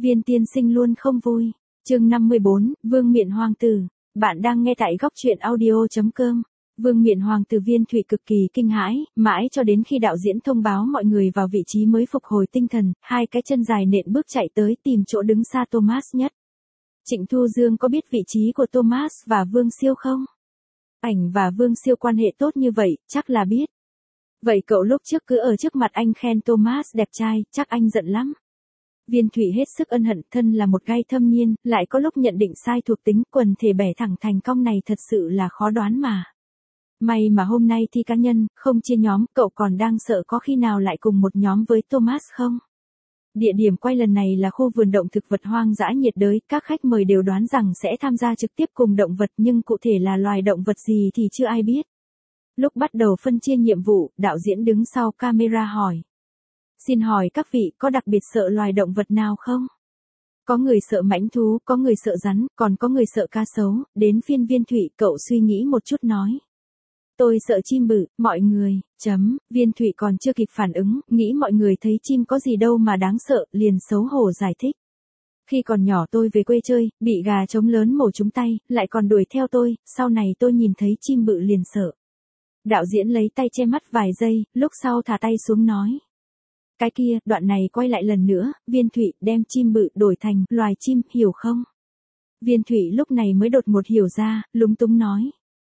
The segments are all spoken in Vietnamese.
Viên tiên sinh luôn không vui. Chương 54, Vương miện hoàng tử. Bạn đang nghe tại góc truyện audio.com. Vương miện hoàng tử Viên Thụy cực kỳ kinh hãi, mãi cho đến khi đạo diễn thông báo mọi người vào vị trí mới phục hồi tinh thần, hai cái chân dài nện bước chạy tới tìm chỗ đứng xa Thomas nhất. Trịnh Thu Dương có biết vị trí của Thomas và Vương Siêu không? Ảnh và Vương Siêu quan hệ tốt như vậy, chắc là biết. Vậy cậu lúc trước cứ ở trước mặt anh khen Thomas đẹp trai, chắc anh giận lắm. Viên Thụy hết sức ân hận, thân là một gai thâm niên, lại có lúc nhận định sai thuộc tính, quần thể bẻ thẳng thành cong này thật sự là khó đoán mà. May mà hôm nay thi cá nhân, không chia nhóm, cậu còn đang sợ có khi nào lại cùng một nhóm với Thomas không? Địa điểm quay lần này là khu vườn động thực vật hoang dã nhiệt đới, các khách mời đều đoán rằng sẽ tham gia trực tiếp cùng động vật nhưng cụ thể là loài động vật gì thì chưa ai biết. Lúc bắt đầu phân chia nhiệm vụ, đạo diễn đứng sau camera hỏi. Xin hỏi các vị có đặc biệt sợ loài động vật nào không? Có người sợ mãnh thú, có người sợ rắn, còn có người sợ cá sấu, đến phiên Viên Thụy cậu suy nghĩ một chút nói. Tôi sợ chim bự, mọi người, Viên Thụy còn chưa kịp phản ứng, nghĩ mọi người thấy chim có gì đâu mà đáng sợ, liền xấu hổ giải thích. Khi còn nhỏ tôi về quê chơi, bị gà trống lớn mổ trúng tay, lại còn đuổi theo tôi, sau này tôi nhìn thấy chim bự liền sợ. Đạo diễn lấy tay che mắt vài giây, lúc sau thả tay xuống nói. Cái kia, đoạn này quay lại lần nữa, Viên Thụy đem chim bự đổi thành loài chim, hiểu không? Viên Thụy lúc này mới đột ngột hiểu ra, lúng túng nói.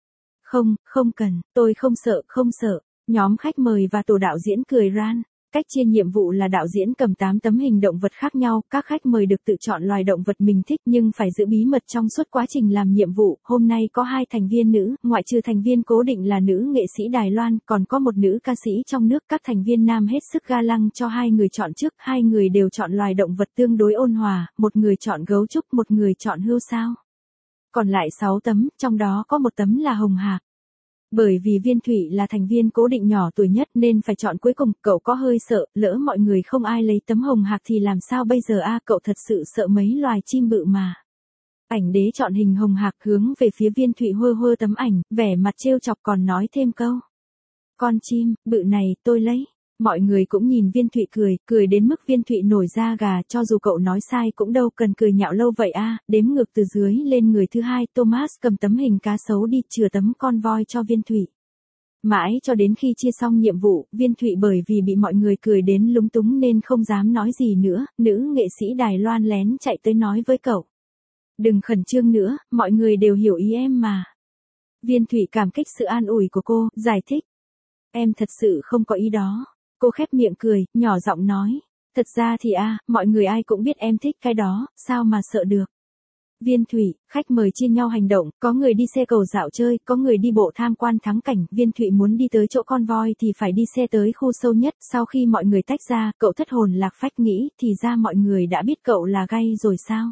Không cần, tôi không sợ. Nhóm khách mời và tổ đạo diễn cười ran. Cách chia nhiệm vụ là đạo diễn cầm 8 tấm hình động vật khác nhau, các khách mời được tự chọn loài động vật mình thích nhưng phải giữ bí mật trong suốt quá trình làm nhiệm vụ. Hôm nay có 2 thành viên nữ, ngoại trừ thành viên cố định là nữ nghệ sĩ Đài Loan, còn có một nữ ca sĩ trong nước. Các thành viên nam hết sức ga lăng cho 2 người chọn trước, 2 người đều chọn loài động vật tương đối ôn hòa, một người chọn gấu trúc, một người chọn hươu sao. Còn lại 6 tấm, trong đó có 1 tấm là hồng hạc. Bởi vì Viên Thụy là thành viên cố định nhỏ tuổi nhất nên phải chọn cuối cùng, cậu có hơi sợ, lỡ mọi người không ai lấy tấm hồng hạc thì làm sao bây giờ a, cậu thật sự sợ mấy loài chim bự mà. Ảnh đế chọn hình hồng hạc hướng về phía Viên Thụy hơ tấm ảnh, vẻ mặt trêu chọc còn nói thêm câu. Con chim, bự này, tôi lấy. Mọi người cũng nhìn Viên Thụy cười đến mức Viên Thụy nổi da gà, cho dù cậu nói sai cũng đâu cần cười nhạo lâu vậy a. Đếm ngược từ dưới lên người thứ 2, Thomas cầm tấm hình cá sấu đi chừa tấm con voi cho Viên Thụy. Mãi cho đến khi chia xong nhiệm vụ, Viên Thụy bởi vì bị mọi người cười đến lúng túng nên không dám nói gì nữa, nữ nghệ sĩ Đài Loan lén chạy tới nói với cậu. Đừng khẩn trương nữa, mọi người đều hiểu ý em mà. Viên Thụy cảm kích sự an ủi của cô, giải thích. Em thật sự không có ý đó. Cô khép miệng cười, nhỏ giọng nói. Thật ra thì mọi người ai cũng biết em thích cái đó, sao mà sợ được. Viên Thụy, khách mời chia nhau hành động, có người đi xe cầu dạo chơi, có người đi bộ tham quan thắng cảnh. Viên Thụy muốn đi tới chỗ con voi thì phải đi xe tới khu sâu nhất. Sau khi mọi người tách ra, cậu thất hồn lạc phách nghĩ, thì ra mọi người đã biết cậu là gay rồi sao.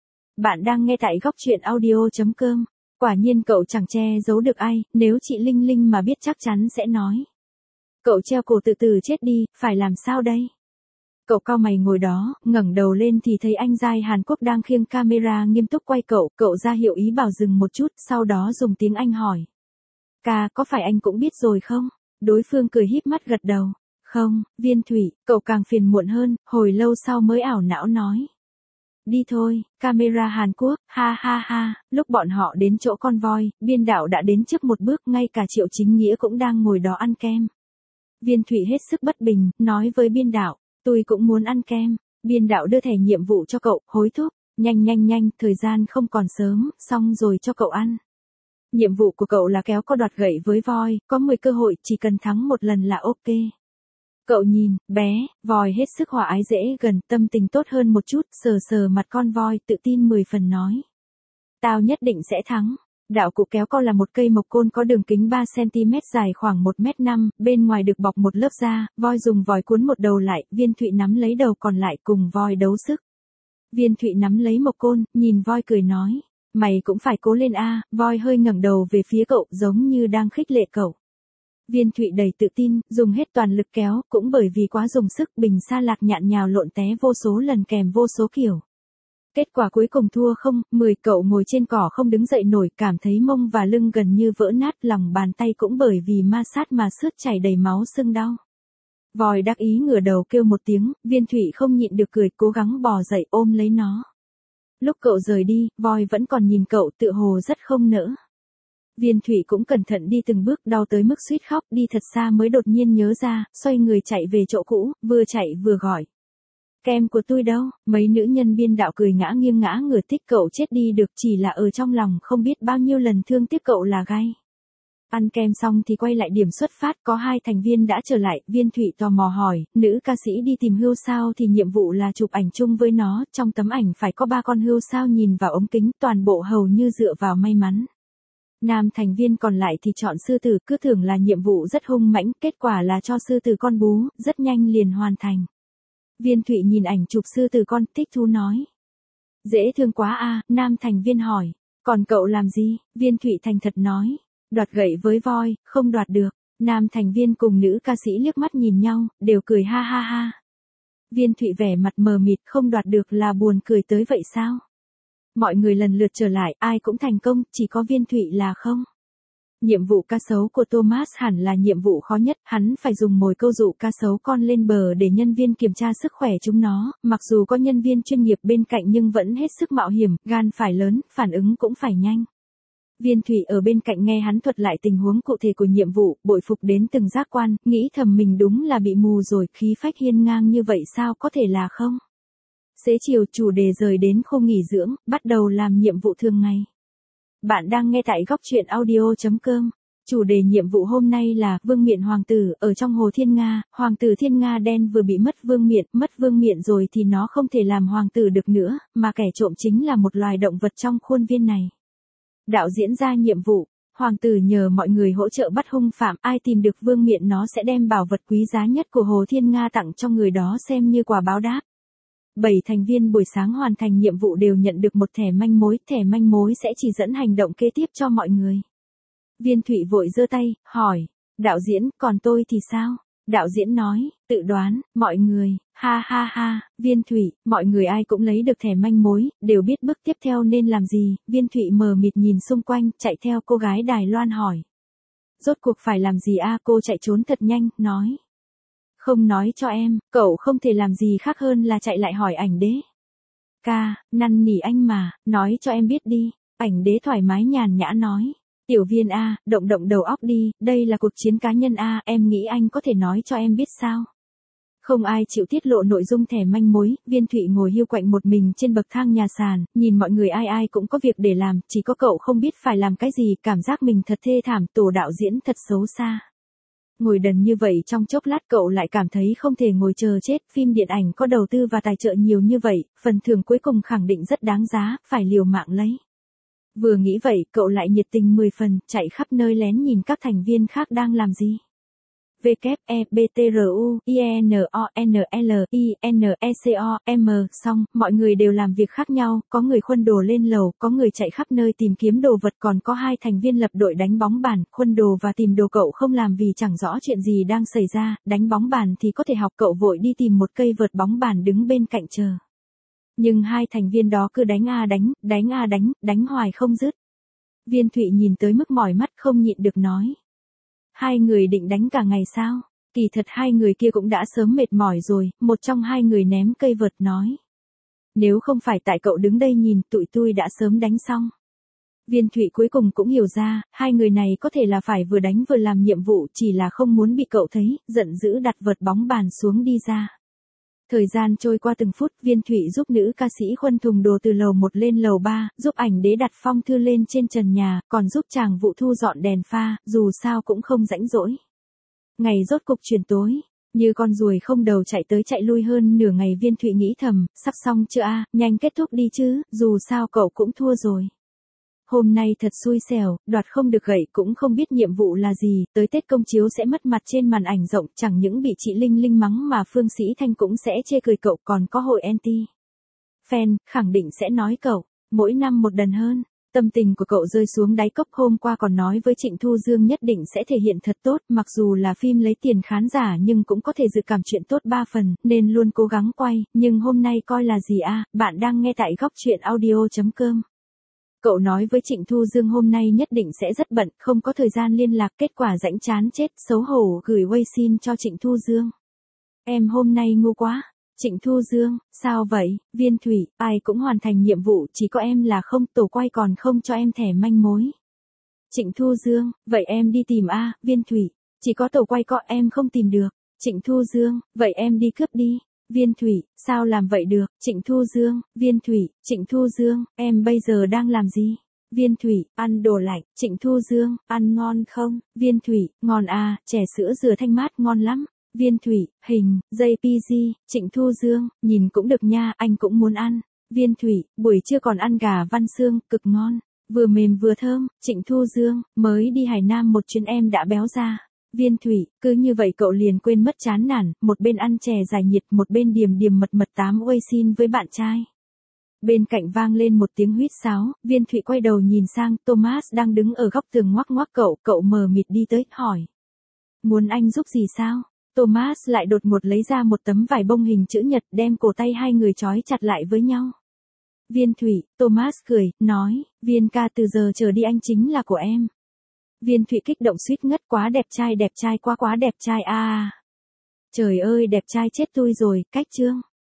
Bạn đang nghe tại góc truyện audio.com. Quả nhiên cậu chẳng che giấu được ai, nếu chị Linh Linh mà biết chắc chắn sẽ nói. Cậu treo cổ từ từ chết đi, phải làm sao đây? Cậu cau mày ngồi đó, ngẩng đầu lên thì thấy anh giai Hàn Quốc đang khiêng camera nghiêm túc quay cậu ra hiệu ý bảo dừng một chút, sau đó dùng tiếng Anh hỏi. Ca, có phải anh cũng biết rồi không? Đối phương cười híp mắt gật đầu. Không, Viên Thụy, cậu càng phiền muộn hơn, hồi lâu sau mới ảo não nói. Đi thôi, camera Hàn Quốc, ha, lúc bọn họ đến chỗ con voi, biên đạo đã đến trước một bước, ngay cả Triệu Chính Nghĩa cũng đang ngồi đó ăn kem. Viên Thụy hết sức bất bình, nói với biên đạo, tôi cũng muốn ăn kem. Biên đạo đưa thẻ nhiệm vụ cho cậu, hối thúc, nhanh, thời gian không còn sớm, xong rồi cho cậu ăn. Nhiệm vụ của cậu là kéo co đoạt gậy với voi, có 10 cơ hội, chỉ cần thắng một lần là ok. Cậu nhìn, bé, voi hết sức hòa ái dễ gần, tâm tình tốt hơn một chút, sờ mặt con voi, tự tin 10 phần nói. Tao nhất định sẽ thắng. Đạo cụ kéo co là một cây mộc côn có đường kính 3cm dài khoảng 1m5, bên ngoài được bọc một lớp da, voi dùng vòi cuốn một đầu lại, Viên Thụy nắm lấy đầu còn lại cùng voi đấu sức. Viên Thụy nắm lấy mộc côn, nhìn voi cười nói, mày cũng phải cố lên voi hơi ngẩng đầu về phía cậu giống như đang khích lệ cậu. Viên Thụy đầy tự tin, dùng hết toàn lực kéo, cũng bởi vì quá dùng sức bình sa lạc nhạn nhào lộn té vô số lần kèm vô số kiểu. Kết quả cuối cùng thua 10, cậu ngồi trên cỏ không đứng dậy nổi, cảm thấy mông và lưng gần như vỡ nát, lòng bàn tay cũng bởi vì ma sát mà xước chảy đầy máu sưng đau. Voi đắc ý ngửa đầu kêu một tiếng, Viên Thụy không nhịn được cười, cố gắng bò dậy ôm lấy nó. Lúc cậu rời đi, voi vẫn còn nhìn cậu tựa hồ rất không nỡ. Viên Thụy cũng cẩn thận đi từng bước, đau tới mức suýt khóc, đi thật xa mới đột nhiên nhớ ra, xoay người chạy về chỗ cũ, vừa chạy vừa gọi. Kem của tôi đâu? Mấy nữ nhân biên đạo cười ngã nghiêng ngã ngửa, thích cậu chết đi được, chỉ là ở trong lòng không biết bao nhiêu lần thương tiếc cậu là gai. Ăn kem xong thì quay lại điểm xuất phát, có 2 thành viên đã trở lại, Viên Thụy tò mò hỏi, nữ ca sĩ đi tìm hươu sao thì nhiệm vụ là chụp ảnh chung với nó, trong tấm ảnh phải có 3 con hươu sao nhìn vào ống kính, toàn bộ hầu như dựa vào may mắn. Nam thành viên còn lại thì chọn sư tử, cứ tưởng là nhiệm vụ rất hung mãnh, kết quả là cho sư tử con bú, rất nhanh liền hoàn thành. Viên Thụy nhìn ảnh chụp sư tử con, thích thú nói. Dễ thương quá a, nam thành viên hỏi. Còn cậu làm gì? Viên Thụy thành thật nói. Đoạt gậy với voi, không đoạt được. Nam thành viên cùng nữ ca sĩ liếc mắt nhìn nhau, đều cười ha ha ha. Viên Thụy vẻ mặt mờ mịt, không đoạt được là buồn cười tới vậy sao? Mọi người lần lượt trở lại, ai cũng thành công, chỉ có Viên Thụy là không. Nhiệm vụ cá sấu của Thomas hẳn là nhiệm vụ khó nhất, hắn phải dùng mồi câu dụ cá sấu con lên bờ để nhân viên kiểm tra sức khỏe chúng nó, mặc dù có nhân viên chuyên nghiệp bên cạnh nhưng vẫn hết sức mạo hiểm, gan phải lớn, phản ứng cũng phải nhanh. Viên Thụy ở bên cạnh nghe hắn thuật lại tình huống cụ thể của nhiệm vụ, bội phục đến từng giác quan, nghĩ thầm mình đúng là bị mù rồi, khí phách hiên ngang như vậy sao có thể là không. Xế chiều chủ đề rời đến khu nghỉ dưỡng, bắt đầu làm nhiệm vụ thường ngày. Bạn đang nghe tại góc truyện audio.com. Chủ đề nhiệm vụ hôm nay là vương miện hoàng tử. Ở trong hồ Thiên Nga, hoàng tử Thiên Nga đen vừa bị mất vương miện rồi thì nó không thể làm hoàng tử được nữa, mà kẻ trộm chính là một loài động vật trong khuôn viên này. Đạo diễn ra nhiệm vụ, hoàng tử nhờ mọi người hỗ trợ bắt hung phạm, ai tìm được vương miện nó sẽ đem bảo vật quý giá nhất của hồ Thiên Nga tặng cho người đó xem như quà báo đáp. 7 thành viên buổi sáng hoàn thành nhiệm vụ đều nhận được một thẻ manh mối sẽ chỉ dẫn hành động kế tiếp cho mọi người. Viên Thụy vội giơ tay, hỏi, đạo diễn, còn tôi thì sao? Đạo diễn nói, tự đoán, mọi người, ha ha ha, Viên Thụy, mọi người ai cũng lấy được thẻ manh mối, đều biết bước tiếp theo nên làm gì, Viên Thụy mờ mịt nhìn xung quanh, chạy theo cô gái Đài Loan hỏi. Rốt cuộc phải làm gì a? Cô chạy trốn thật nhanh, nói. Không nói cho em, cậu không thể làm gì khác hơn là chạy lại hỏi ảnh đế. Ca, năn nỉ anh mà, nói cho em biết đi, ảnh đế thoải mái nhàn nhã nói. Tiểu Viên a, động đầu óc đi, đây là cuộc chiến cá nhân a, em nghĩ anh có thể nói cho em biết sao? Không ai chịu tiết lộ nội dung thẻ manh mối, Viên Thụy ngồi hiu quạnh một mình trên bậc thang nhà sàn, nhìn mọi người ai cũng có việc để làm, chỉ có cậu không biết phải làm cái gì, cảm giác mình thật thê thảm, tổ đạo diễn thật xấu xa. Ngồi đần như vậy trong chốc lát cậu lại cảm thấy không thể ngồi chờ chết, phim điện ảnh có đầu tư và tài trợ nhiều như vậy, phần thưởng cuối cùng khẳng định rất đáng giá, phải liều mạng lấy. Vừa nghĩ vậy, cậu lại nhiệt tình 10 phần, chạy khắp nơi lén nhìn các thành viên khác đang làm gì. WEBTRUINONLINECOM, xong, mọi người đều làm việc khác nhau, có người khuân đồ lên lầu, có người chạy khắp nơi tìm kiếm đồ vật, còn có 2 thành viên lập đội đánh bóng bàn, khuân đồ và tìm đồ cậu không làm vì chẳng rõ chuyện gì đang xảy ra, đánh bóng bàn thì có thể học, cậu vội đi tìm một cây vợt bóng bàn đứng bên cạnh chờ. Nhưng 2 thành viên đó cứ đánh hoài không dứt. Viên Thụy nhìn tới mức mỏi mắt không nhịn được nói. 2 người định đánh cả ngày sao? Kỳ thật 2 người kia cũng đã sớm mệt mỏi rồi, một trong 2 người ném cây vợt nói. Nếu không phải tại cậu đứng đây nhìn, tụi tôi đã sớm đánh xong. Viên Thụy cuối cùng cũng hiểu ra, 2 người này có thể là phải vừa đánh vừa làm nhiệm vụ, chỉ là không muốn bị cậu thấy, giận dữ đặt vợt bóng bàn xuống đi ra. Thời gian trôi qua từng phút, Viên Thụy giúp nữ ca sĩ khuân thùng đồ từ lầu 1 lên lầu 3, giúp ảnh đế đặt phong thư lên trên trần nhà, còn giúp chàng vụ thu dọn đèn pha, dù sao cũng không rảnh rỗi. Ngày rốt cục chuyển tối, như con ruồi không đầu chạy tới chạy lui hơn nửa ngày, Viên Thụy nghĩ thầm, sắp xong chưa a, nhanh kết thúc đi chứ, dù sao cậu cũng thua rồi. Hôm nay thật xui xẻo, đoạt không được gậy, cũng không biết nhiệm vụ là gì, tới Tết công chiếu sẽ mất mặt trên màn ảnh rộng, chẳng những bị chị Linh mắng mà Phương Sĩ Thanh cũng sẽ chê cười cậu, còn có hội anti fan khẳng định sẽ nói cậu mỗi năm một đần hơn. Tâm tình của cậu rơi xuống đáy cốc, hôm qua còn nói với Trịnh Thu Dương nhất định sẽ thể hiện thật tốt, mặc dù là phim lấy tiền khán giả nhưng cũng có thể dự cảm chuyện tốt 3 phần, nên luôn cố gắng quay, nhưng hôm nay coi là gì a? Bạn đang nghe tại góc truyện audio.com. Cậu nói với Trịnh Thu Dương hôm nay nhất định sẽ rất bận, không có thời gian liên lạc, kết quả rãnh chán chết, xấu hổ gửi WeChat cho Trịnh Thu Dương. Em hôm nay ngu quá. Trịnh Thu Dương, sao vậy, Viên Thủy, ai cũng hoàn thành nhiệm vụ, chỉ có em là không, tổ quay còn không cho em thẻ manh mối. Trịnh Thu Dương, vậy em đi tìm a, Viên Thủy, chỉ có tổ quay có em không tìm được. Trịnh Thu Dương, vậy em đi cướp đi. Viên Thủy, sao làm vậy được, Trịnh Thu Dương, Viên Thủy, Trịnh Thu Dương, em bây giờ đang làm gì? Viên Thủy, ăn đồ lạnh, Trịnh Thu Dương, ăn ngon không? Viên Thủy, ngon à, chè sữa dừa thanh mát ngon lắm. Viên Thủy, hình, JPG, Trịnh Thu Dương, nhìn cũng được nha, anh cũng muốn ăn. Viên Thủy, buổi trưa còn ăn gà văn xương, cực ngon, vừa mềm vừa thơm. Trịnh Thu Dương, mới đi Hải Nam một chuyến em đã béo ra. Viên Thủy, cứ như vậy cậu liền quên mất chán nản, một bên ăn chè giải nhiệt, một bên điềm điềm mật mật tám uây xin với bạn trai. Bên cạnh vang lên một tiếng huýt sáo, Viên Thủy quay đầu nhìn sang, Thomas đang đứng ở góc tường ngoắc ngoắc cậu mờ mịt đi tới, hỏi. Muốn anh giúp gì sao? Thomas lại đột ngột lấy ra một tấm vải bông hình chữ nhật, đem cổ tay hai người trói chặt lại với nhau. Viên Thủy, Thomas cười, nói, Viên ca từ giờ trở đi anh chính là của em. Viên Thủy kích động suýt ngất, quá đẹp trai quá đẹp trai à. Trời ơi đẹp trai chết tôi rồi, cách chương.